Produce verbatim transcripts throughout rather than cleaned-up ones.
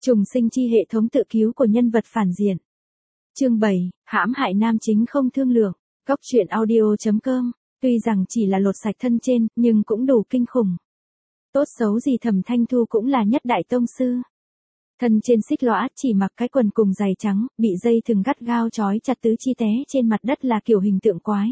Trùng sinh chi hệ thống tự cứu của nhân vật phản diện. Chương bảy, hãm hại nam chính không thương lượng. Góc truyện audio chấm com. Tuy rằng chỉ là lột sạch thân trên, nhưng cũng đủ kinh khủng. Tốt xấu gì Thẩm Thanh Thu cũng là nhất đại tông sư. Thân trên xích lõa, chỉ mặc cái quần cùng giày trắng, bị dây thừng gắt gao trói chặt tứ chi té trên mặt đất là kiểu hình tượng quái.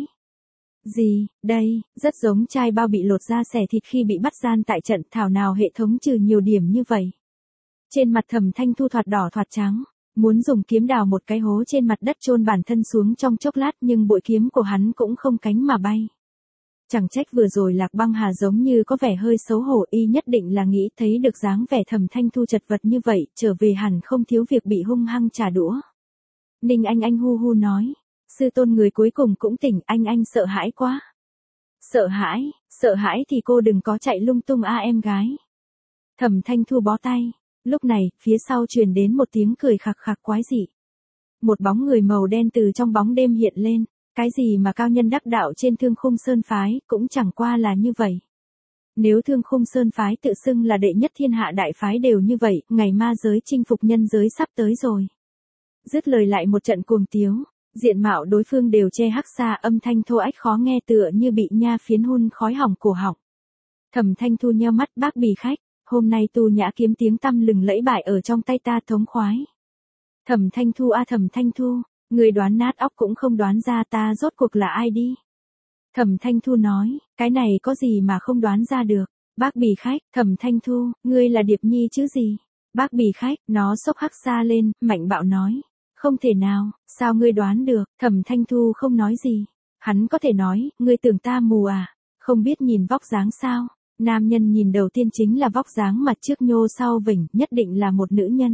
Gì, đây, rất giống chai bao bị lột ra xẻ thịt khi bị bắt gian tại trận, thảo nào hệ thống trừ nhiều điểm như vậy. Trên mặt Thẩm Thanh Thu thoạt đỏ thoạt trắng, muốn dùng kiếm đào một cái hố trên mặt đất chôn bản thân xuống trong chốc lát, nhưng bội kiếm của hắn cũng không cánh mà bay. Chẳng trách vừa rồi Lạc Băng Hà giống như có vẻ hơi xấu hổ, y nhất định là nghĩ thấy được dáng vẻ Thẩm Thanh Thu chật vật như vậy, trở về hẳn không thiếu việc bị hung hăng trả đũa. Ninh Anh Anh hu hu nói, sư tôn người cuối cùng cũng tỉnh, Anh Anh sợ hãi quá. Sợ hãi, sợ hãi thì cô đừng có chạy lung tung a em gái. Thẩm Thanh Thu bó tay, lúc này, phía sau truyền đến một tiếng cười khặc khặc quái dị. Một bóng người màu đen từ trong bóng đêm hiện lên. Cái gì mà cao nhân đắc đạo trên Thương Khung Sơn phái, cũng chẳng qua là như vậy. Nếu Thương Khung Sơn phái tự xưng là đệ nhất thiên hạ đại phái đều như vậy, ngày ma giới chinh phục nhân giới sắp tới rồi. Dứt lời lại một trận cuồng tiếu, diện mạo đối phương đều che hắc xa, âm thanh thô ách khó nghe tựa như bị nha phiến hun khói hỏng cổ họng. Thẩm Thanh Thu nheo mắt, bác bì khách, hôm nay tu nhã kiếm tiếng tăm lừng lẫy bại ở trong tay ta thống khoái. Thẩm Thanh Thu a Thẩm Thanh Thu. Người đoán nát óc cũng không đoán ra ta rốt cuộc là ai đi. Thẩm Thanh Thu nói, cái này có gì mà không đoán ra được. Bác bì khách, Thẩm Thanh Thu, ngươi là Điệp Nhi chứ gì? Bác bì khách, nó xốc hắc xa lên, mạnh bạo nói. Không thể nào, sao ngươi đoán được? Thẩm Thanh Thu không nói gì. Hắn có thể nói, ngươi tưởng ta mù à? Không biết nhìn vóc dáng sao? Nam nhân nhìn đầu tiên chính là vóc dáng mặt trước nhô sau vỉnh, nhất định là một nữ nhân.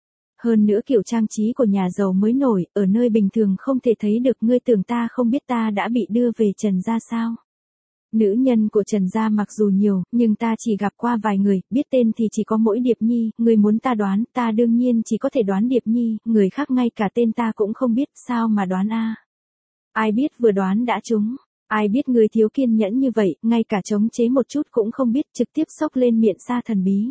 Hơn nữa kiểu trang trí của nhà giàu mới nổi, ở nơi bình thường không thể thấy được, ngươi tưởng ta không biết ta đã bị đưa về Trần gia sao? Nữ nhân của Trần gia mặc dù nhiều, nhưng ta chỉ gặp qua vài người, biết tên thì chỉ có mỗi Điệp Nhi, ngươi muốn ta đoán, ta đương nhiên chỉ có thể đoán Điệp Nhi, người khác ngay cả tên ta cũng không biết, sao mà đoán a? Ai biết vừa đoán đã trúng, ai biết người thiếu kiên nhẫn như vậy, ngay cả chống chế một chút cũng không biết, trực tiếp xốc lên miệng sa thần bí.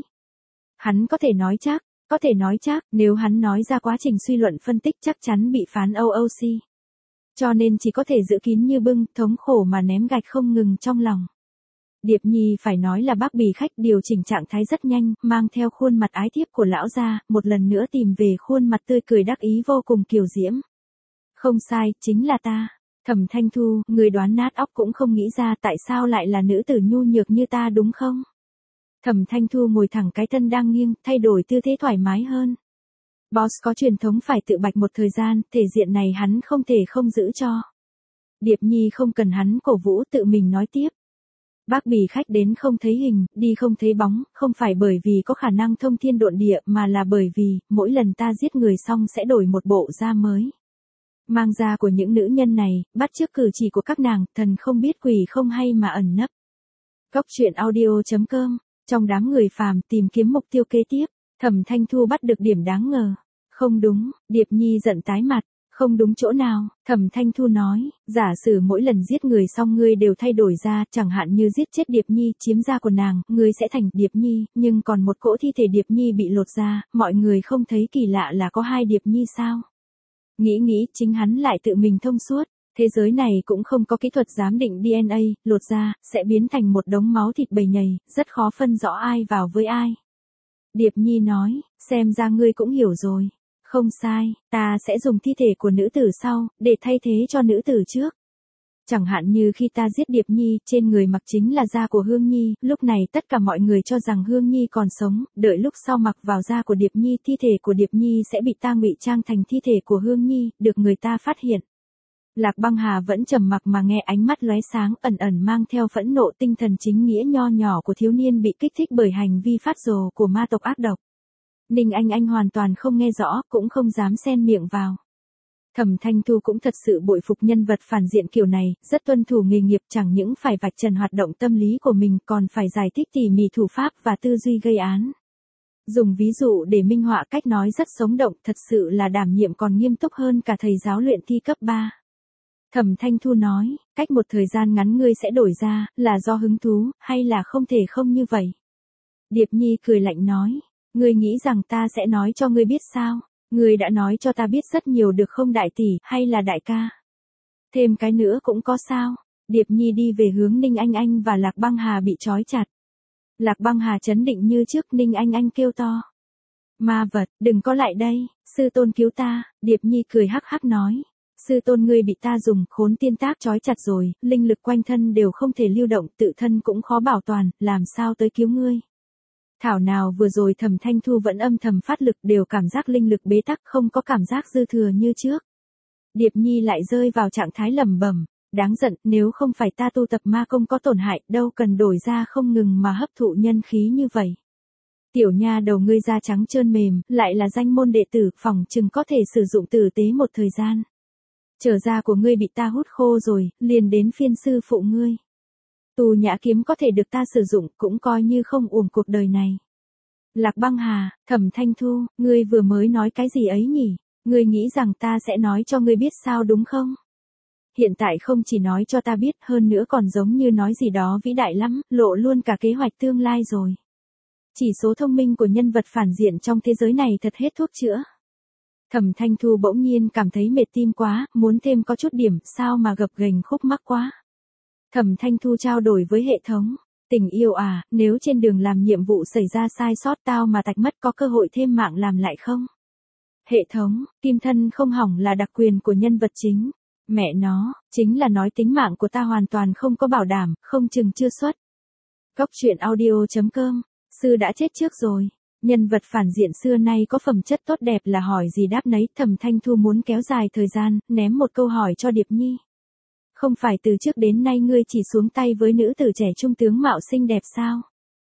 Hắn có thể nói chắc. Có thể nói chắc, nếu hắn nói ra quá trình suy luận phân tích chắc chắn bị phán o o xê. Cho nên chỉ có thể giữ kín như bưng, thống khổ mà ném gạch không ngừng trong lòng. Điệp Nhi phải nói là bác bì khách điều chỉnh trạng thái rất nhanh, mang theo khuôn mặt ái thiếp của lão gia, một lần nữa tìm về khuôn mặt tươi cười đắc ý vô cùng kiều diễm. Không sai, chính là ta. Thẩm Thanh Thu, người đoán nát óc cũng không nghĩ ra tại sao lại là nữ tử nhu nhược như ta đúng không? Thẩm Thanh Thu ngồi thẳng cái thân đang nghiêng, thay đổi tư thế thoải mái hơn. Boss có truyền thống phải tự bạch một thời gian, thể diện này hắn không thể không giữ cho. Điệp Nhi không cần hắn cổ vũ, tự mình nói tiếp. Bác bì khách đến không thấy hình, đi không thấy bóng, không phải bởi vì có khả năng thông thiên độn địa mà là bởi vì, mỗi lần ta giết người xong sẽ đổi một bộ da mới. Mang da của những nữ nhân này, bắt chước cử chỉ của các nàng, thần không biết quỷ không hay mà ẩn nấp. Góc truyện audio chấm com. Trong đám người phàm tìm kiếm mục tiêu kế tiếp, Thẩm Thanh Thu bắt được điểm đáng ngờ. Không đúng, Điệp Nhi giận tái mặt, không đúng chỗ nào, Thẩm Thanh Thu nói, giả sử mỗi lần giết người xong ngươi đều thay đổi ra, chẳng hạn như giết chết Điệp Nhi, chiếm da của nàng, ngươi sẽ thành Điệp Nhi, nhưng còn một cỗ thi thể Điệp Nhi bị lột ra, mọi người không thấy kỳ lạ là có hai Điệp Nhi sao? Nghĩ nghĩ, chính hắn lại tự mình thông suốt. Thế giới này cũng không có kỹ thuật giám định đê en a, lột ra, sẽ biến thành một đống máu thịt bầy nhầy, rất khó phân rõ ai vào với ai. Điệp Nhi nói, xem ra ngươi cũng hiểu rồi. Không sai, ta sẽ dùng thi thể của nữ tử sau, để thay thế cho nữ tử trước. Chẳng hạn như khi ta giết Điệp Nhi, trên người mặc chính là da của Hương Nhi, lúc này tất cả mọi người cho rằng Hương Nhi còn sống, đợi lúc sau mặc vào da của Điệp Nhi, thi thể của Điệp Nhi sẽ bị ta ngụy trang thành thi thể của Hương Nhi, được người ta phát hiện. Lạc Băng Hà vẫn trầm mặc mà nghe, ánh mắt lóe sáng, ẩn ẩn mang theo phẫn nộ, tinh thần chính nghĩa nho nhỏ của thiếu niên bị kích thích bởi hành vi phát rồ của ma tộc ác độc. Ninh Anh Anh hoàn toàn không nghe rõ, cũng không dám xen miệng vào. Thẩm Thanh Thu cũng thật sự bội phục nhân vật phản diện kiểu này, rất tuân thủ nghề nghiệp, chẳng những phải vạch trần hoạt động tâm lý của mình, còn phải giải thích tỉ mỉ thủ pháp và tư duy gây án. Dùng ví dụ để minh họa cách nói rất sống động, thật sự là đảm nhiệm còn nghiêm túc hơn cả thầy giáo luyện thi cấp ba. Thẩm Thanh Thu nói, cách một thời gian ngắn ngươi sẽ đổi ra, là do hứng thú, hay là không thể không như vậy? Điệp Nhi cười lạnh nói, Ngươi nghĩ rằng ta sẽ nói cho ngươi biết sao? Ngươi đã nói cho ta biết rất nhiều được không đại tỷ, hay là đại ca? Thêm cái nữa cũng có sao? Điệp Nhi đi về hướng Ninh Anh Anh và Lạc Băng Hà bị trói chặt. Lạc Băng Hà chấn định như trước, Ninh Anh Anh kêu to. Ma vật, đừng có lại đây, sư tôn cứu ta, Điệp Nhi cười hắc hắc nói. Sư tôn ngươi bị ta dùng khốn tiên tác trói chặt rồi, linh lực quanh thân đều không thể lưu động, tự thân cũng khó bảo toàn, làm sao tới cứu ngươi. Thảo nào vừa rồi Thẩm Thanh Thu vẫn âm thầm phát lực, đều cảm giác linh lực bế tắc, không có cảm giác dư thừa như trước. Điệp Nhi lại rơi vào trạng thái lẩm bẩm, đáng giận, nếu không phải ta tu tập ma công có tổn hại, đâu cần đổi ra không ngừng mà hấp thụ nhân khí như vậy. Tiểu nha đầu ngươi da trắng trơn mềm, lại là danh môn đệ tử, phòng chừng có thể sử dụng tử tế một thời gian. Trở da của ngươi bị ta hút khô rồi, liền đến phiên sư phụ ngươi. Tù nhã kiếm có thể được ta sử dụng, cũng coi như không uổng cuộc đời này. Lạc Băng Hà, Thẩm Thanh Thu, ngươi vừa mới nói cái gì ấy nhỉ? Ngươi nghĩ rằng ta sẽ nói cho ngươi biết sao đúng không? Hiện tại không chỉ nói cho ta biết, hơn nữa còn giống như nói gì đó vĩ đại lắm, lộ luôn cả kế hoạch tương lai rồi. Chỉ số thông minh của nhân vật phản diện trong thế giới này thật hết thuốc chữa. Thẩm Thanh Thu bỗng nhiên cảm thấy mệt tim quá, muốn thêm có chút điểm, sao mà gập ghềnh khúc mắc quá. Thẩm Thanh Thu trao đổi với hệ thống, tình yêu à, nếu trên đường làm nhiệm vụ xảy ra sai sót tao mà tạch mất có cơ hội thêm mạng làm lại không? Hệ thống, kim thân không hỏng là đặc quyền của nhân vật chính. Mẹ nó, chính là nói tính mạng của ta hoàn toàn không có bảo đảm, không chừng chưa xuất. Góc truyện audio chấm com, sư đã chết trước rồi. Nhân vật phản diện xưa nay có phẩm chất tốt đẹp là hỏi gì đáp nấy. Thẩm Thanh Thu muốn kéo dài thời gian, ném một câu hỏi cho Điệp Nhi. Không phải từ trước đến nay ngươi chỉ xuống tay với nữ tử trẻ trung tướng mạo xinh đẹp sao?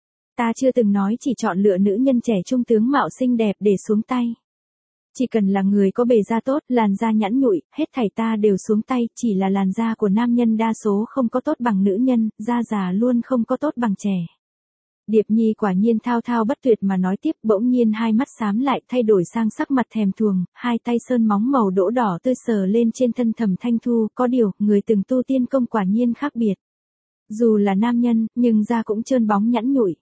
Ta chưa từng nói chỉ chọn lựa nữ nhân trẻ trung tướng mạo xinh đẹp để xuống tay. Chỉ cần là người có bề da tốt, làn da nhẵn nhụi, hết thảy ta đều xuống tay, chỉ là làn da của nam nhân đa số không có tốt bằng nữ nhân, da già luôn không có tốt bằng trẻ. Điệp Nhi quả nhiên thao thao bất tuyệt mà nói tiếp, bỗng nhiên hai mắt xám lại, thay đổi sang sắc mặt thèm thuồng, hai tay sơn móng màu đỗ đỏ tươi sờ lên trên thân Thẩm Thanh Thu, có điều, người từng tu tiên công quả nhiên khác biệt. Dù là nam nhân, nhưng da cũng trơn bóng nhẵn nhụi.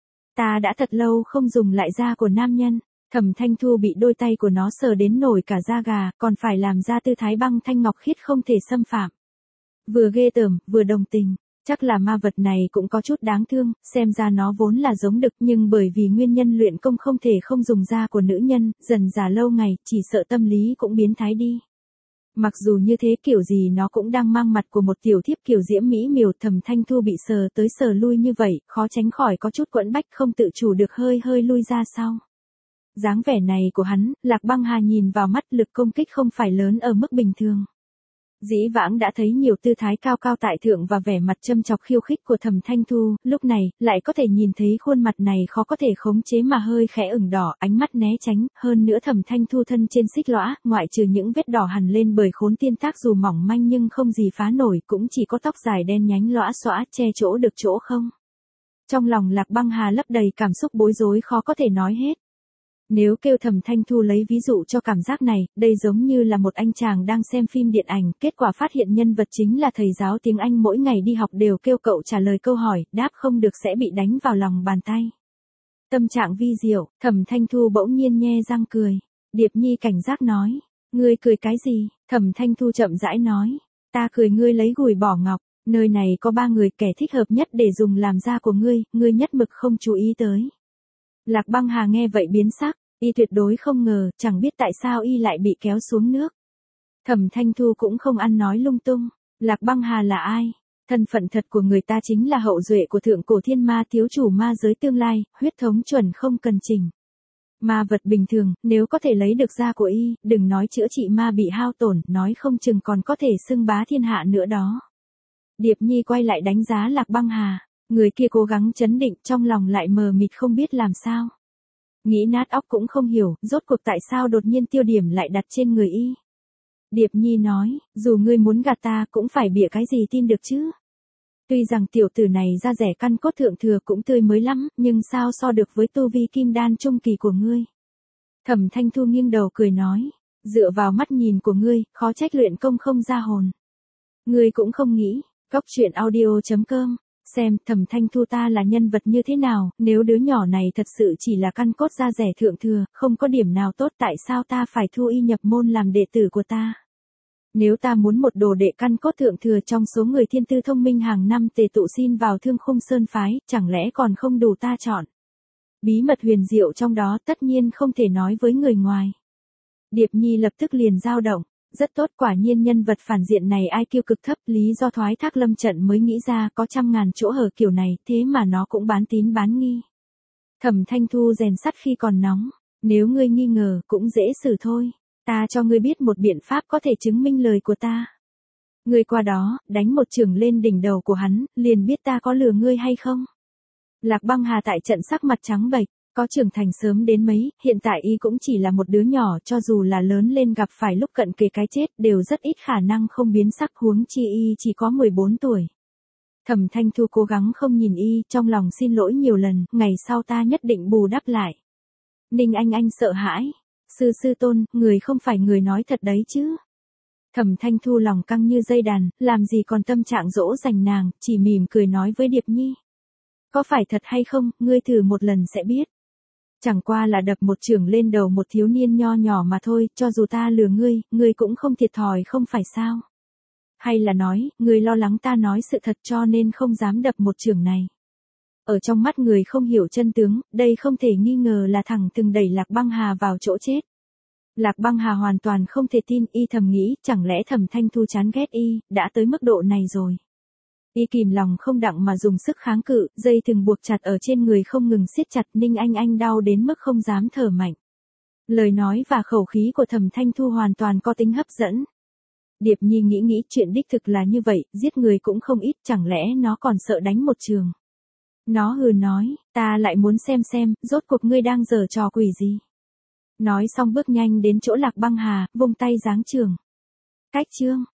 Ta đã thật lâu không dùng lại da của nam nhân. Thẩm Thanh Thu bị đôi tay của nó sờ đến nổi cả da gà, còn phải làm ra tư thái băng thanh ngọc khiết không thể xâm phạm. Vừa ghê tởm, vừa đồng tình. Chắc là ma vật này cũng có chút đáng thương, xem ra nó vốn là giống đực nhưng bởi vì nguyên nhân luyện công không thể không dùng da của nữ nhân, dần già lâu ngày, chỉ sợ tâm lý cũng biến thái đi. Mặc dù như thế kiểu gì nó cũng đang mang mặt của một tiểu thiếp kiểu diễm mỹ miều. Thẩm Thanh Thu bị sờ tới sờ lui như vậy, khó tránh khỏi có chút quẫn bách, không tự chủ được hơi hơi lui ra sau. Dáng vẻ này của hắn, Lạc Băng Hà nhìn vào mắt, lực công kích không phải lớn ở mức bình thường. Dĩ vãng đã thấy nhiều tư thái cao cao tại thượng và vẻ mặt châm chọc khiêu khích của Thẩm Thanh Thu, lúc này, lại có thể nhìn thấy khuôn mặt này khó có thể khống chế mà hơi khẽ ửng đỏ, ánh mắt né tránh, hơn nữa Thẩm Thanh Thu thân trên xích lõa, ngoại trừ những vết đỏ hằn lên bởi khốn tiên tác dù mỏng manh nhưng không gì phá nổi, cũng chỉ có tóc dài đen nhánh lõa xõa, che chỗ được chỗ không. Trong lòng Lạc Băng Hà lấp đầy cảm xúc bối rối khó có thể nói hết. Nếu kêu Thẩm Thanh Thu lấy ví dụ cho cảm giác này, đây giống như là một anh chàng đang xem phim điện ảnh, kết quả phát hiện nhân vật chính là thầy giáo tiếng Anh mỗi ngày đi học đều kêu cậu trả lời câu hỏi, đáp không được sẽ bị đánh vào lòng bàn tay. Tâm trạng vi diệu, Thẩm Thanh Thu bỗng nhiên nhe răng cười. Điệp Nhi cảnh giác nói, ngươi cười cái gì? Thẩm Thanh Thu chậm rãi nói, ta cười ngươi lấy gùi bỏ ngọc, nơi này có ba người kẻ thích hợp nhất để dùng làm da của ngươi, ngươi nhất mực không chú ý tới. Lạc Băng Hà nghe vậy biến sắc, y tuyệt đối không ngờ, chẳng biết tại sao y lại bị kéo xuống nước. Thẩm Thanh Thu cũng không ăn nói lung tung, Lạc Băng Hà là ai? Thân phận thật của người ta chính là hậu duệ của thượng cổ thiên ma thiếu chủ ma giới tương lai, huyết thống chuẩn không cần chỉnh. Ma vật bình thường, nếu có thể lấy được da của y, đừng nói chữa trị ma bị hao tổn, nói không chừng còn có thể xưng bá thiên hạ nữa đó. Điệp Nhi quay lại đánh giá Lạc Băng Hà. Người kia cố gắng chấn định, trong lòng lại mờ mịt không biết làm sao. Nghĩ nát óc cũng không hiểu, rốt cuộc tại sao đột nhiên tiêu điểm lại đặt trên người y. Điệp Nhi nói, dù ngươi muốn gạt ta cũng phải bịa cái gì tin được chứ. Tuy rằng tiểu tử này da rẻ căn cốt thượng thừa cũng tươi mới lắm, nhưng sao so được với tu vi kim đan trung kỳ của ngươi. Thẩm Thanh Thu nghiêng đầu cười nói, dựa vào mắt nhìn của ngươi, khó trách luyện công không ra hồn. Ngươi cũng không nghĩ, góc truyện audio chấm com Xem, Thẩm Thanh Thu ta là nhân vật như thế nào, nếu đứa nhỏ này thật sự chỉ là căn cốt da rẻ thượng thừa, không có điểm nào tốt tại sao ta phải thu y nhập môn làm đệ tử của ta. Nếu ta muốn một đồ đệ căn cốt thượng thừa trong số người thiên tư thông minh hàng năm tề tụ xin vào Thương Khung Sơn phái, chẳng lẽ còn không đủ ta chọn. Bí mật huyền diệu trong đó tất nhiên không thể nói với người ngoài. Điệp Nhi lập tức liền dao động. Rất tốt, quả nhiên nhân vật phản diện này i kiu cực thấp, lý do thoái thác lâm trận mới nghĩ ra có trăm ngàn chỗ hở kiểu này, thế mà nó cũng bán tín bán nghi. Thẩm Thanh Thu rèn sắt khi còn nóng, nếu ngươi nghi ngờ, cũng dễ xử thôi, ta cho ngươi biết một biện pháp có thể chứng minh lời của ta. Ngươi qua đó, đánh một chưởng lên đỉnh đầu của hắn, liền biết ta có lừa ngươi hay không. Lạc Băng Hà tại trận sắc mặt trắng bệch. Có trưởng thành sớm đến mấy, hiện tại y cũng chỉ là một đứa nhỏ, cho dù là lớn lên gặp phải lúc cận kề cái chết đều rất ít khả năng không biến sắc, huống chi y chỉ có mười bốn tuổi. Thẩm Thanh Thu cố gắng không nhìn y, trong lòng xin lỗi nhiều lần, ngày sau ta nhất định bù đắp lại. Ninh Anh Anh sợ hãi. Sư sư tôn, người không phải người nói thật đấy chứ. Thẩm Thanh Thu lòng căng như dây đàn, làm gì còn tâm trạng dỗ dành nàng, chỉ mỉm cười nói với Điệp Nhi. Có phải thật hay không, ngươi thử một lần sẽ biết. Chẳng qua là đập một chưởng lên đầu một thiếu niên nho nhỏ mà thôi, cho dù ta lừa ngươi, ngươi cũng không thiệt thòi không phải sao. Hay là nói, ngươi lo lắng ta nói sự thật cho nên không dám đập một chưởng này. Ở trong mắt người không hiểu chân tướng, đây không thể nghi ngờ là thẳng từng đẩy Lạc Băng Hà vào chỗ chết. Lạc Băng Hà hoàn toàn không thể tin, y thầm nghĩ, chẳng lẽ Thẩm Thanh Thu chán ghét y, đã tới mức độ này rồi. Y kìm lòng không đặng mà dùng sức kháng cự, dây thừng buộc chặt ở trên người không ngừng siết chặt, Ninh Anh Anh đau đến mức không dám thở mạnh. Lời nói và khẩu khí của Thẩm Thanh Thu hoàn toàn có tính hấp dẫn. Điệp Nhi nghĩ nghĩ chuyện đích thực là như vậy, giết người cũng không ít, chẳng lẽ nó còn sợ đánh một trường. Nó hừ nói, ta lại muốn xem xem, rốt cuộc ngươi đang giở trò quỷ gì. Nói xong bước nhanh đến chỗ Lạc Băng Hà, vung tay giáng trường. Cách chương.